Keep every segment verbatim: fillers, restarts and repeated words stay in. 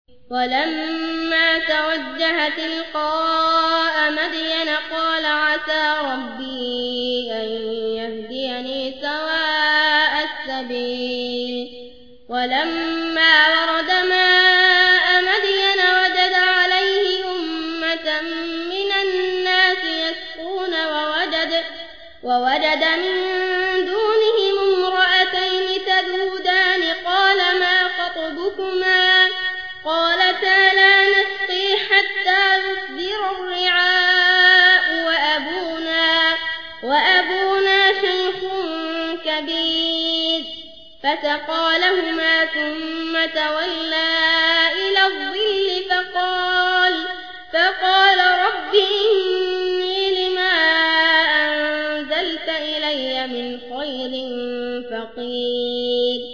ولما توجه تلقاء مدين قال عسى ربي أن يهديني سواء السبيل ولما ورد ماء مدين وجد عليه أمة من الناس يسقون ووجد, ووجد من دونهم امرأتين تذودان قال ما خطبكما قالتا لا نسقي حتى يصدر الرعاء وأبونا, وأبونا شيخ كبير فسقى لهما ثم تولى إلى الظل فقال, فقال رب إني لما أنزلت إلي من خير فقير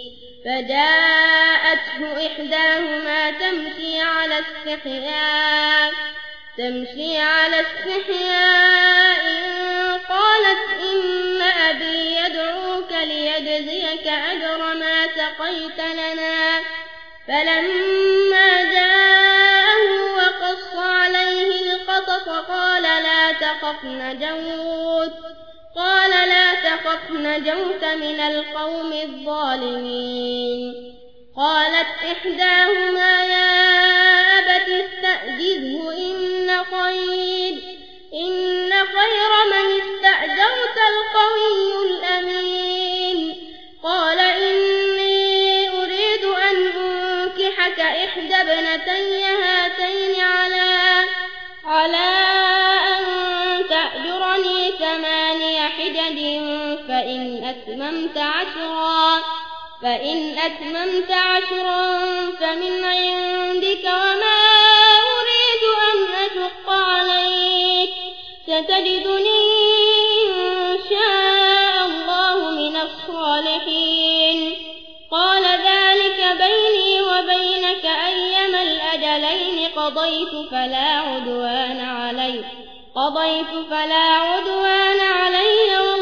فجاءته إحداهما تمشي على استحياء تمشي على استحياء قالت إن أبي يدعوك ليجزيك أجر ما سقيت لنا فلما جاءه وقص عليه القصص قال لا تخف نجوت قال لا تخف نجوت من القوم الظالمين قالت إحداهما يا أبت استأجره إن خير, إن خير من استأجرت القوي الأمين قال إني أريد أن أنكحك إحدى ابنتي هاتين على, على أن تأجرني ثماني حجج فإن أتممت عشرا فإن أتممت عشرا فمن عندك وما أريد أن أشق عليك ستجدني إن شاء الله من الصالحين قال ذلك بيني وبينك أيما الأجلين قضيت فلا عدوان علي قضيت فلا عدوان علي